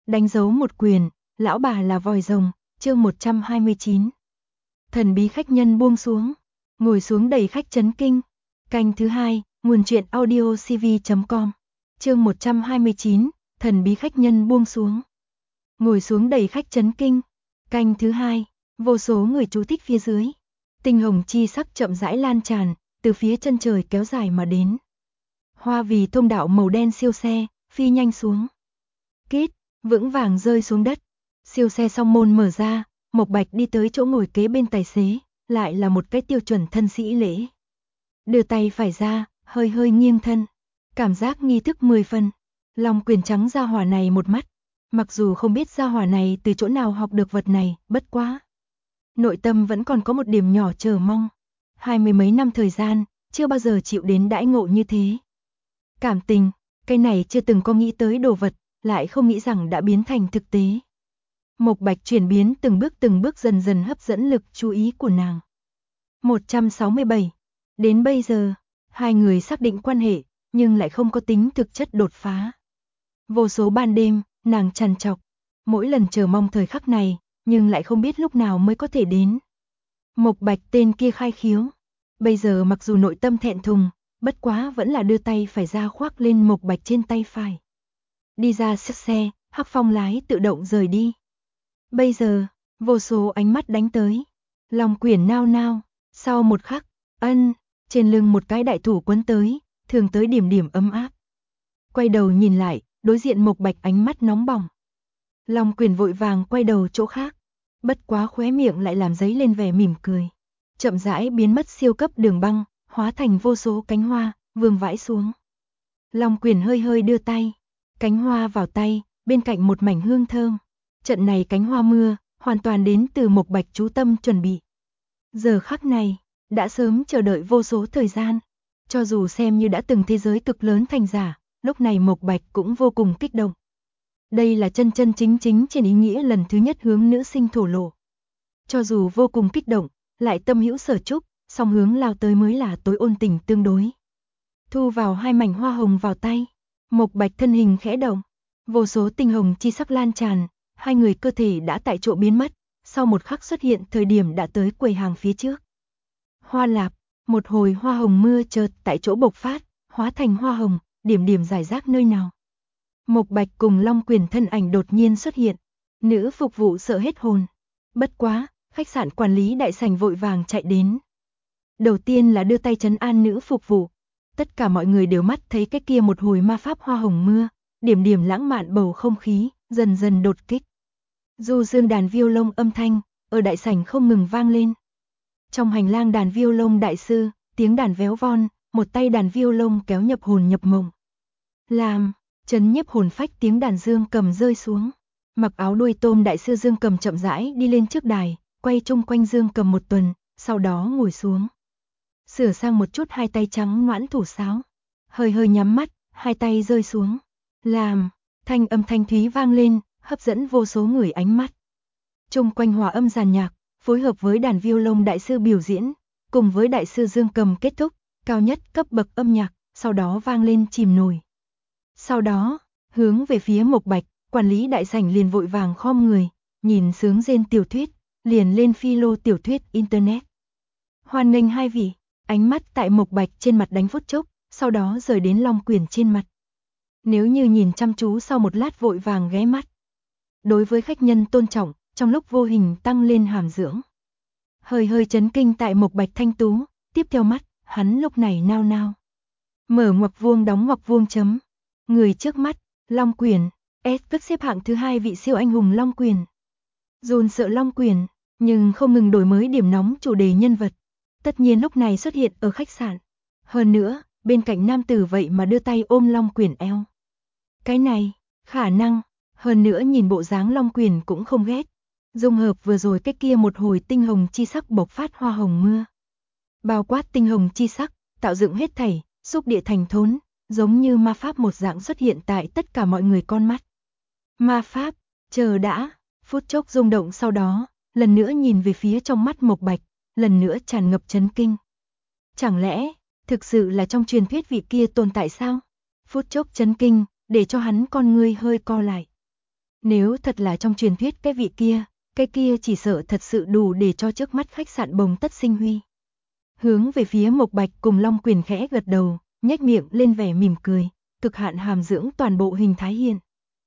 Đánh dấu một quyền, lão bà là vòi rồng, chương 129. Thần bí khách nhân buông xuống, ngồi xuống đầy khách chấn kinh. Canh thứ 2, nguồn truyện audiocv.com. Chương 129, thần bí khách nhân buông xuống. Ngồi xuống đầy khách chấn kinh. Canh thứ 2, vô số người chú thích phía dưới. Tinh hồng chi sắc chậm rãi lan tràn, từ phía chân trời kéo dài mà đến. Hoa vì thông đạo màu đen siêu xe, phi nhanh xuống. Kít, vững vàng rơi xuống đất. Siêu xe song môn mở ra, Mộc Bạch đi tới chỗ ngồi kế bên tài xế, lại là một cái tiêu chuẩn thân sĩ lễ. Đưa tay phải ra, hơi hơi nghiêng thân. Cảm giác nghi thức 10 phần. Long quyền trắng gia hỏa này một mắt. Mặc dù không biết gia hỏa này từ chỗ nào học được vật này, bất quá. Nội tâm vẫn còn có một điểm nhỏ chờ mong. 20 mấy năm thời gian, chưa bao giờ chịu đến đãi ngộ như thế. Cảm tình, cái này chưa từng có nghĩ tới đồ vật, lại không nghĩ rằng đã biến thành thực tế. Mộc Bạch chuyển biến từng bước dần dần hấp dẫn lực chú ý của nàng. 167. Đến bây giờ, hai người xác định quan hệ, nhưng lại không có tính thực chất đột phá. Vô số ban đêm, nàng trằn trọc, mỗi lần chờ mong thời khắc này, nhưng lại không biết lúc nào mới có thể đến. Mộc Bạch tên kia khai khiếu. Bây giờ mặc dù nội tâm thẹn thùng, bất quá vẫn là đưa tay phải ra khoác lên Mộc Bạch trên tay phải. Đi ra chiếc xe, Hắc Phong lái tự động rời đi. Bây giờ, vô số ánh mắt đánh tới. Lòng quyển nao nao, sau một khắc, trên lưng một cái đại thủ quấn tới, thường tới điểm điểm ấm áp. Quay đầu nhìn lại, đối diện Mộc Bạch ánh mắt nóng bỏng. Long Quyền vội vàng quay đầu chỗ khác, bất quá khóe miệng lại làm dấy lên vẻ mỉm cười. Chậm rãi biến mất siêu cấp đường băng, hóa thành vô số cánh hoa, vương vãi xuống. Long Quyền hơi hơi đưa tay, cánh hoa vào tay, bên cạnh một mảnh hương thơm. Trận này cánh hoa mưa, hoàn toàn đến từ Mộc Bạch chú tâm chuẩn bị. Giờ khắc này, đã sớm chờ đợi vô số thời gian. Cho dù xem như đã từng thế giới cực lớn thành giả, lúc này Mộc Bạch cũng vô cùng kích động. Đây là chân chân chính chính trên ý nghĩa lần thứ nhất hướng nữ sinh thổ lộ. Cho dù vô cùng kích động, lại tâm hữu sở chúc, song hướng lao tới mới là tối ôn tình tương đối. Thu vào hai mảnh hoa hồng vào tay, Mộc Bạch thân hình khẽ động, vô số tinh hồng chi sắc lan tràn, hai người cơ thể đã tại chỗ biến mất, sau một khắc xuất hiện thời điểm đã tới quầy hàng phía trước. Hoa lạp, một hồi hoa hồng mưa chợt tại chỗ bộc phát, hóa thành hoa hồng, điểm điểm rải rác nơi nào. Mộc Bạch cùng Long Quyền thân ảnh đột nhiên xuất hiện, nữ phục vụ sợ hết hồn. Bất quá, khách sạn quản lý đại sảnh vội vàng chạy đến. Đầu tiên là đưa tay trấn an nữ phục vụ. Tất cả mọi người đều mắt thấy cái kia một hồi ma pháp hoa hồng mưa, điểm điểm lãng mạn bầu không khí, dần dần đột kích. Du dương đàn violon âm thanh, ở đại sảnh không ngừng vang lên. Trong hành lang đàn violon đại sư, tiếng đàn véo von, một tay đàn violon kéo nhập hồn nhập mộng. Làm, chấn nhiếp hồn phách tiếng đàn dương cầm rơi xuống. Mặc áo đuôi tôm đại sư dương cầm chậm rãi đi lên trước đài, quay chung quanh dương cầm một tuần, sau đó ngồi xuống. Sửa sang một chút hai tay trắng ngoãn thủ sáo. Hơi hơi nhắm mắt, hai tay rơi xuống. Làm, thanh âm thanh thúy vang lên, hấp dẫn vô số người ánh mắt. Chung quanh hòa âm giàn nhạc, phối hợp với đàn violon đại sư biểu diễn, cùng với đại sư dương cầm kết thúc, cao nhất cấp bậc âm nhạc, sau đó vang lên chìm nổi. Sau đó, hướng về phía Mộc Bạch, quản lý đại sảnh liền vội vàng khom người, nhìn sướng rên tiểu thuyết, liền lên phi lô tiểu thuyết internet. Hoan nghênh hai vị, ánh mắt tại Mộc Bạch trên mặt đánh phút chốc, sau đó rời đến Long Quyền trên mặt. Nếu như nhìn chăm chú sau một lát vội vàng ghé mắt. Đối với khách nhân tôn trọng, trong lúc vô hình tăng lên hàm dưỡng. Hơi hơi chấn kinh tại Mộc Bạch thanh tú, tiếp theo mắt, hắn lúc này nao nao. Mở ngoặc vuông đóng ngoặc vuông chấm. Người trước mắt, Long Quyền, cất xếp hạng thứ 2 vị siêu anh hùng Long Quyền. Dồn sợ Long Quyền, nhưng không ngừng đổi mới điểm nóng chủ đề nhân vật. Tất nhiên lúc này xuất hiện ở khách sạn. Hơn nữa, bên cạnh nam tử vậy mà đưa tay ôm Long Quyền eo. Cái này, khả năng, hơn nữa nhìn bộ dáng Long Quyền cũng không ghét. Dung hợp vừa rồi cái kia một hồi tinh hồng chi sắc bộc phát hoa hồng mưa. Bao quát tinh hồng chi sắc, tạo dựng hết thảy, xúc địa thành thốn, giống như ma pháp một dạng xuất hiện tại tất cả mọi người con mắt. Ma pháp, chờ đã, phút chốc rung động sau đó, lần nữa nhìn về phía trong mắt Mộc Bạch, lần nữa tràn ngập chấn kinh. Chẳng lẽ, thực sự là trong truyền thuyết vị kia tồn tại sao? Phút chốc chấn kinh, để cho hắn con ngươi hơi co lại. Nếu thật là trong truyền thuyết cái kia chỉ sợ thật sự đủ để cho trước mắt khách sạn bồng tất sinh huy. Hướng về phía Mộc Bạch cùng Long Quyền khẽ gật đầu, nhếch miệng lên vẻ mỉm cười, cực hạn hàm dưỡng toàn bộ hình thái hiện.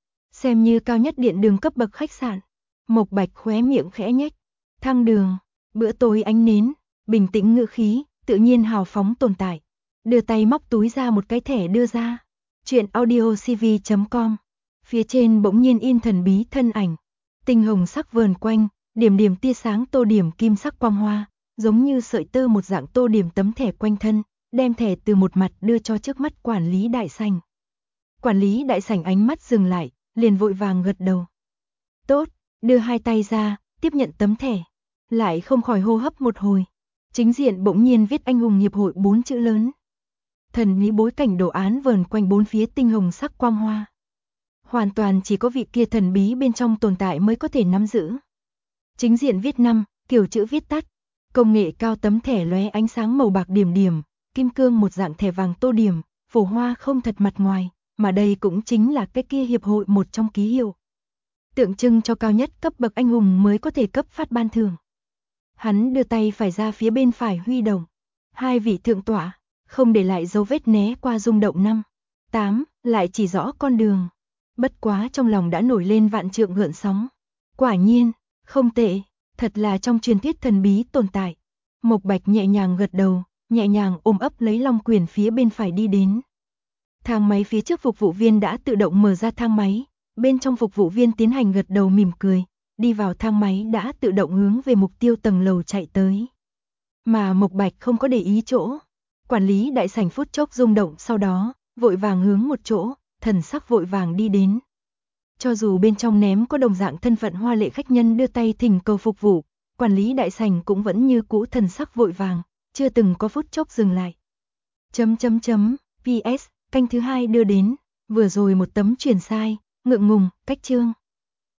Xem như cao nhất điện đường cấp bậc khách sạn. Mộc Bạch khóe miệng khẽ nhếch. Thang đường, bữa tối ánh nến, bình tĩnh ngữ khí, tự nhiên hào phóng tồn tại. Đưa tay móc túi ra một cái thẻ đưa ra. Chuyện audiocv.com. Phía trên bỗng nhiên in thần bí thân ảnh. Tinh hồng sắc vờn quanh, điểm điểm tia sáng tô điểm kim sắc quang hoa, giống như sợi tơ một dạng tô điểm tấm thẻ quanh thân, đem thẻ từ một mặt đưa cho trước mắt quản lý đại sảnh. Quản lý đại sảnh ánh mắt dừng lại, liền vội vàng gật đầu. Tốt, đưa hai tay ra, tiếp nhận tấm thẻ. Lại không khỏi hô hấp một hồi. Chính diện bỗng nhiên viết anh hùng hiệp hội 4 chữ lớn. Thần bí bối cảnh đồ án vờn quanh bốn phía tinh hồng sắc quang hoa. Hoàn toàn chỉ có vị kia thần bí bên trong tồn tại mới có thể nắm giữ. Chính diện viết 5, kiểu chữ viết tắt. Công nghệ cao tấm thẻ lóe ánh sáng màu bạc điểm điểm, kim cương một dạng thẻ vàng tô điểm, phổ hoa không thật mặt ngoài, mà đây cũng chính là cái kia hiệp hội một trong ký hiệu. Tượng trưng cho cao nhất cấp bậc anh hùng mới có thể cấp phát ban thưởng. Hắn đưa tay phải ra phía bên phải huy động. Hai vị thượng tọa, không để lại dấu vết né qua rung động 5, 8, lại chỉ rõ con đường. Bất quá trong lòng đã nổi lên vạn trượng gợn sóng. Quả nhiên, không tệ, thật là trong truyền thuyết thần bí tồn tại. Mộc Bạch nhẹ nhàng gật đầu, nhẹ nhàng ôm ấp lấy Long Quyền phía bên phải đi đến. Thang máy phía trước phục vụ viên đã tự động mở ra thang máy, bên trong phục vụ viên tiến hành gật đầu mỉm cười, đi vào thang máy đã tự động hướng về mục tiêu tầng lầu chạy tới. Mà Mộc Bạch không có để ý chỗ, quản lý đại sảnh phút chốc rung động sau đó, vội vàng hướng một chỗ, thần sắc vội vàng đi đến. Cho dù bên trong ném có đồng dạng thân phận hoa lệ khách nhân đưa tay thỉnh cầu phục vụ, quản lý đại sảnh cũng vẫn như cũ thần sắc vội vàng, chưa từng có phút chốc dừng lại. PS, canh thứ 2 đưa đến, vừa rồi một tấm truyền sai, ngượng ngùng, cách chương.